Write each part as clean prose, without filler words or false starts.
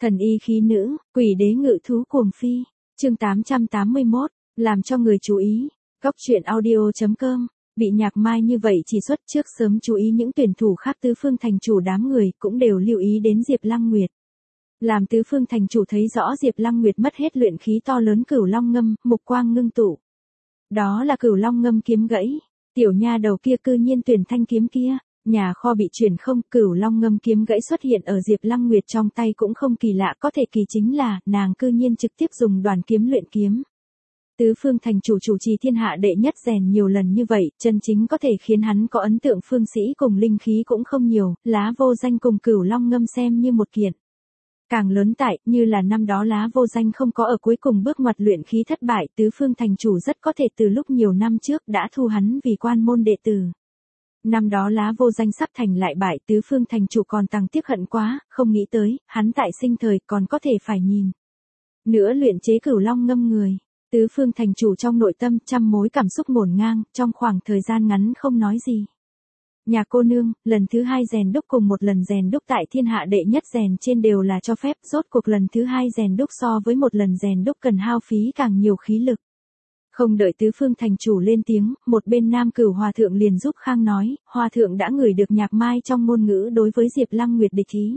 Thần y khí nữ, quỷ đế ngự thú cuồng phi. Chương 881, làm cho người chú ý. Góc truyện audio.com. Bị Nhạc Mai như vậy chỉ xuất trước sớm chú ý những tuyển thủ khác tứ phương thành chủ đám người cũng đều lưu ý đến Diệp Lăng Nguyệt. Làm tứ phương thành chủ thấy rõ Diệp Lăng Nguyệt mất hết luyện khí to lớn Cửu Long Ngâm, mục quang ngưng tụ. Đó là Cửu Long Ngâm kiếm gãy. Tiểu nha đầu kia cư nhiên tuyển thanh kiếm kia. Nhà kho bị chuyển không, Cửu Long Ngâm kiếm gãy xuất hiện ở Diệp Lăng Nguyệt trong tay cũng không kỳ lạ, có thể kỳ chính là nàng cư nhiên trực tiếp dùng đoàn kiếm luyện kiếm. Tứ phương thành chủ chủ trì thiên hạ đệ nhất rèn nhiều lần như vậy, chân chính có thể khiến hắn có ấn tượng phương sĩ cùng linh khí cũng không nhiều, Lá Vô Danh cùng Cửu Long Ngâm xem như một kiện. Càng lớn tại, như là năm đó Lá Vô Danh không có ở cuối cùng bước ngoặt luyện khí thất bại, tứ phương thành chủ rất có thể từ lúc nhiều năm trước đã thu hắn vì quan môn đệ tử. Năm đó Lá Vô Danh sắp thành lại bại, tứ phương thành chủ còn tăng tiếc hận quá, không nghĩ tới, hắn tại sinh thời còn có thể phải nhìn. Nữa luyện chế Cửu Long Ngâm người. Tứ phương thành chủ trong nội tâm trăm mối cảm xúc ngổn ngang, trong khoảng thời gian ngắn không nói gì. Nhà cô nương, lần thứ hai rèn đúc cùng một lần rèn đúc tại thiên hạ đệ nhất rèn trên đều là cho phép, rốt cuộc lần thứ hai rèn đúc so với một lần rèn đúc cần hao phí càng nhiều khí lực. Không đợi tứ phương thành chủ lên tiếng, một bên Nam Cửu Hòa Thượng liền giúp Khang nói, Hòa Thượng đã ngửi được Nhạc Mai trong ngôn ngữ đối với Diệp Lăng Nguyệt địch ý.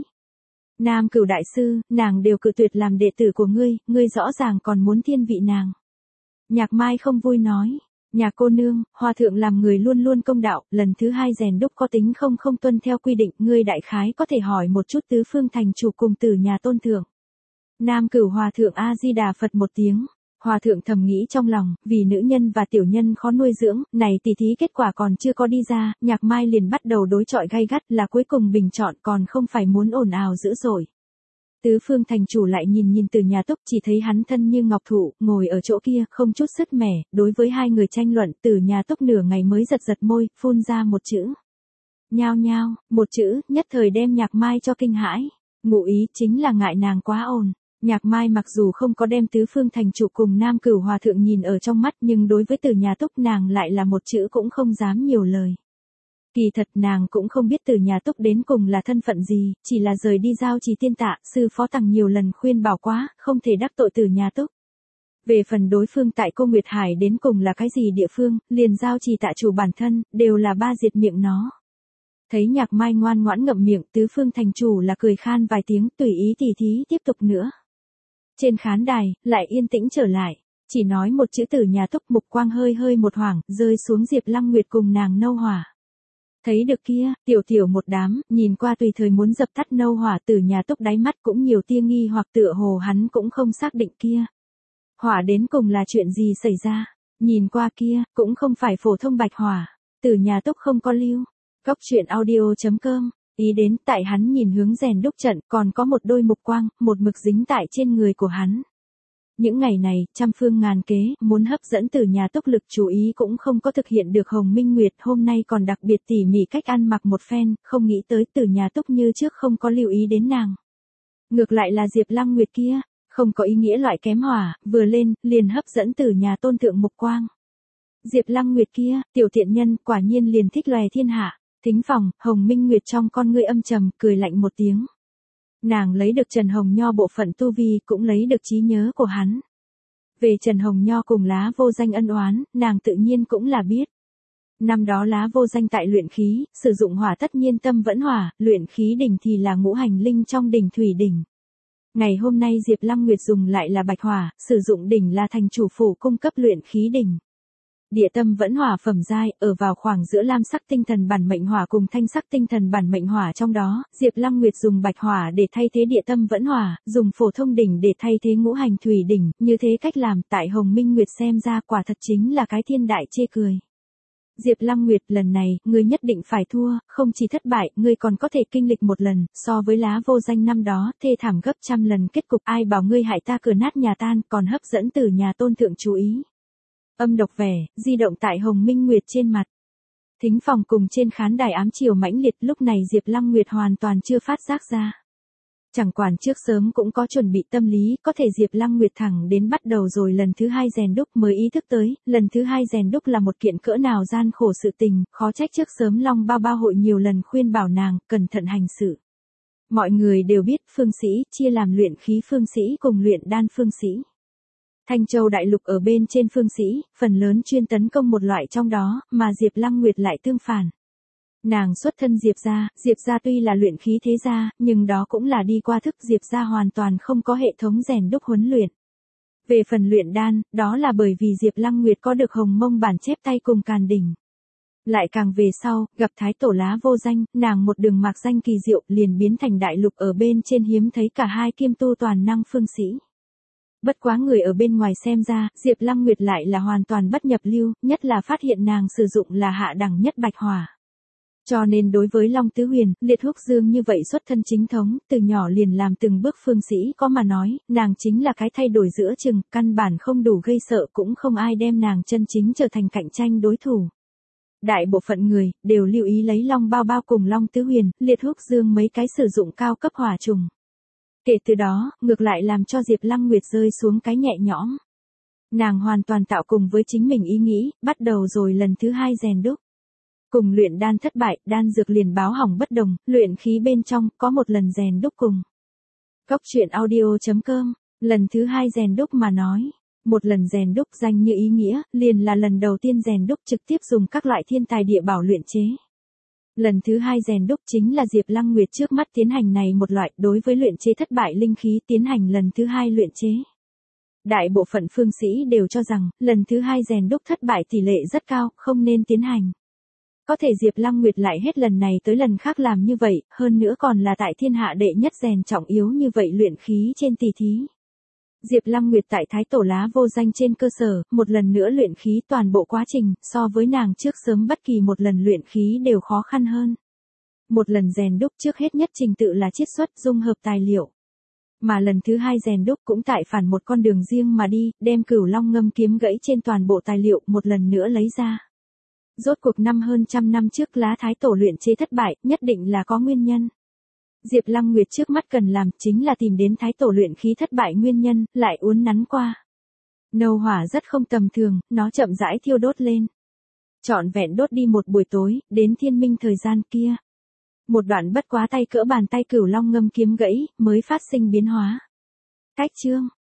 Nam Cửu đại sư, nàng đều cự tuyệt làm đệ tử của ngươi rõ ràng còn muốn thiên vị nàng. Nhạc Mai không vui nói, nhà cô nương, Hòa Thượng làm người luôn luôn công đạo, lần thứ hai rèn đúc có tính không tuân theo quy định, ngươi đại khái có thể hỏi một chút tứ phương thành chủ cùng tử nhà tôn thượng. Nam Cửu Hòa Thượng A-di-đà Phật một tiếng, Hòa Thượng thầm nghĩ trong lòng, vì nữ nhân và tiểu nhân khó nuôi dưỡng, này tỷ thí kết quả còn chưa có đi ra, Nhạc Mai liền bắt đầu đối chọi gay gắt là cuối cùng bình chọn còn không phải muốn ồn ào dữ dội. Tứ phương thành chủ lại nhìn từ nhà Túc, chỉ thấy hắn thân như ngọc thụ, ngồi ở chỗ kia, không chút sứt mẻ, đối với hai người tranh luận, từ nhà Túc nửa ngày mới giật môi, phun ra một chữ. Nhao nhao, một chữ, nhất thời đem Nhạc Mai cho kinh hãi. Ngụ ý chính là ngại nàng quá ồn. Nhạc Mai mặc dù không có đem tứ phương thành chủ cùng Nam Cửu Hòa Thượng nhìn ở trong mắt, nhưng đối với từ nhà Túc nàng lại là một chữ cũng không dám nhiều lời. Kỳ thật nàng cũng không biết từ nhà Túc đến cùng là thân phận gì, chỉ là rời đi giao trì tiên tạ, sư phó Tằng nhiều lần khuyên bảo quá, không thể đắc tội từ nhà Túc. Về phần đối phương tại Cô Nguyệt Hải đến cùng là cái gì địa phương, liền giao trì tạ chủ bản thân, đều là ba diệt miệng nó. Thấy Nhạc Mai ngoan ngoãn ngậm miệng, tứ phương thành chủ là cười khan vài tiếng, tùy ý tỉ thí tiếp tục nữa. Trên khán đài, lại yên tĩnh trở lại, chỉ nói một chữ từ nhà Túc, mục quang hơi một hoảng, rơi xuống Diệp Lăng Nguyệt cùng nàng nâu hỏa. Thấy được kia, tiểu một đám, nhìn qua tùy thời muốn dập tắt nâu hỏa, từ nhà Túc đáy mắt cũng nhiều tia nghi hoặc tựa hồ hắn cũng không xác định kia. Hỏa đến cùng là chuyện gì xảy ra, nhìn qua kia, cũng không phải phổ thông bạch hỏa, từ nhà Túc không có lưu. Góc truyện audio.com, ý đến tại hắn nhìn hướng rèn đúc trận còn có một đôi mục quang, một mực dính tại trên người của hắn. Những ngày này, trăm phương ngàn kế, muốn hấp dẫn từ nhà Túc lực chú ý cũng không có thực hiện được. Hồng Minh Nguyệt hôm nay còn đặc biệt tỉ mỉ cách ăn mặc một phen, không nghĩ tới từ nhà Túc như trước không có lưu ý đến nàng. Ngược lại là Diệp Lăng Nguyệt kia, không có ý nghĩa loại kém hỏa, vừa lên, liền hấp dẫn từ nhà tôn thượng mục quang. Diệp Lăng Nguyệt kia, tiểu tiện nhân, quả nhiên liền thích lòe thiên hạ. Thính phòng, Hồng Minh Nguyệt trong con ngươi âm trầm, cười lạnh một tiếng. Nàng lấy được Trần Hồng Nho bộ phận tu vi, cũng lấy được trí nhớ của hắn. Về Trần Hồng Nho cùng Lá Vô Danh ân oán, nàng tự nhiên cũng là biết. Năm đó Lá Vô Danh tại luyện khí, sử dụng hỏa tất nhiên tâm vẫn hỏa, luyện khí đỉnh thì là ngũ hành linh trong đỉnh thủy đỉnh. Ngày hôm nay Diệp Lăng Nguyệt dùng lại là bạch hỏa, sử dụng đỉnh là thành chủ phủ cung cấp luyện khí đỉnh. Địa tâm vẫn hỏa phẩm giai, ở vào khoảng giữa lam sắc tinh thần bản mệnh hỏa cùng thanh sắc tinh thần bản mệnh hỏa trong đó, Diệp Lăng Nguyệt dùng bạch hỏa để thay thế địa tâm vẫn hỏa, dùng phổ thông đỉnh để thay thế ngũ hành thủy đỉnh, như thế cách làm tại Hồng Minh Nguyệt xem ra quả thật chính là cái thiên đại chê cười. Diệp Lăng Nguyệt, lần này, ngươi nhất định phải thua, không chỉ thất bại, ngươi còn có thể kinh lịch một lần, so với Lá Vô Danh năm đó, thê thảm gấp trăm lần kết cục, ai bảo ngươi hại ta cửa nát nhà tan, còn hấp dẫn từ nhà tôn thượng chú ý. Âm độc vẻ, di động tại Hồng Minh Nguyệt trên mặt. Thính phòng cùng trên khán đài ám chiều mãnh liệt, lúc này Diệp Lăng Nguyệt hoàn toàn chưa phát giác ra. Chẳng quản trước sớm cũng có chuẩn bị tâm lý, có thể Diệp Lăng Nguyệt thẳng đến bắt đầu rồi lần thứ hai rèn đúc mới ý thức tới, lần thứ hai rèn đúc là một kiện cỡ nào gian khổ sự tình, khó trách trước sớm Long Bao Bao hội nhiều lần khuyên bảo nàng, cẩn thận hành sự. Mọi người đều biết phương sĩ chia làm luyện khí phương sĩ cùng luyện đan phương sĩ. Thanh Châu đại lục ở bên trên phương sĩ, phần lớn chuyên tấn công một loại trong đó, mà Diệp Lăng Nguyệt lại tương phản. Nàng xuất thân Diệp gia tuy là luyện khí thế gia, nhưng đó cũng là đi qua thức Diệp gia hoàn toàn không có hệ thống rèn đúc huấn luyện. Về phần luyện đan, đó là bởi vì Diệp Lăng Nguyệt có được Hồng Mông bản chép tay cùng Càn Đỉnh. Lại càng về sau, gặp Thái Tổ Lá Vô Danh, nàng một đường mạc danh kỳ diệu liền biến thành đại lục ở bên trên hiếm thấy cả hai kim tu toàn năng phương sĩ. Bất quá người ở bên ngoài xem ra, Diệp Lăng Nguyệt lại là hoàn toàn bất nhập lưu, nhất là phát hiện nàng sử dụng là hạ đẳng nhất bạch hỏa. Cho nên đối với Long Tứ Huyền, Liệt Húc Dương như vậy xuất thân chính thống, từ nhỏ liền làm từng bước phương sĩ có mà nói, nàng chính là cái thay đổi giữa chừng, căn bản không đủ gây sợ cũng không ai đem nàng chân chính trở thành cạnh tranh đối thủ. Đại bộ phận người, đều lưu ý lấy Long Bao Bao cùng Long Tứ Huyền, Liệt Húc Dương mấy cái sử dụng cao cấp hỏa trùng. Kể từ đó, ngược lại làm cho Diệp Lăng Nguyệt rơi xuống cái nhẹ nhõm. Nàng hoàn toàn tạo cùng với chính mình ý nghĩ, bắt đầu rồi lần thứ hai rèn đúc. Cùng luyện đan thất bại, đan dược liền báo hỏng bất đồng, luyện khí bên trong, có một lần rèn đúc cùng. Góc truyện audio.com, lần thứ hai rèn đúc mà nói. Một lần rèn đúc danh như ý nghĩa, liền là lần đầu tiên rèn đúc trực tiếp dùng các loại thiên tài địa bảo luyện chế. Lần thứ hai rèn đúc chính là Diệp Lăng Nguyệt trước mắt tiến hành này một loại đối với luyện chế thất bại linh khí tiến hành lần thứ hai luyện chế. Đại bộ phận phương sĩ đều cho rằng, lần thứ hai rèn đúc thất bại tỷ lệ rất cao, không nên tiến hành. Có thể Diệp Lăng Nguyệt lại hết lần này tới lần khác làm như vậy, hơn nữa còn là tại thiên hạ đệ nhất rèn trọng yếu như vậy luyện khí trên tỷ thí. Diệp Lăng Nguyệt tại Thái Tổ Lá Vô Danh trên cơ sở, một lần nữa luyện khí toàn bộ quá trình, so với nàng trước sớm bất kỳ một lần luyện khí đều khó khăn hơn. Một lần rèn đúc trước hết nhất trình tự là chiết xuất dung hợp tài liệu. Mà lần thứ hai rèn đúc cũng tại phản một con đường riêng mà đi, đem Cửu Long ngâm kiếm gãy trên toàn bộ tài liệu một lần nữa lấy ra. Rốt cuộc hơn trăm năm trước Lá Thái Tổ luyện chế thất bại, nhất định là có nguyên nhân. Diệp Lăng Nguyệt trước mắt cần làm chính là tìm đến Thái Tổ luyện khí thất bại nguyên nhân, lại uốn nắn qua. Nâu hỏa rất không tầm thường, nó chậm rãi thiêu đốt lên. Trọn vẹn đốt đi một buổi tối, đến thiên minh thời gian kia. Một đoạn bất quá tay cỡ bàn tay Cửu Long ngâm kiếm gãy, mới phát sinh biến hóa. Cách chương,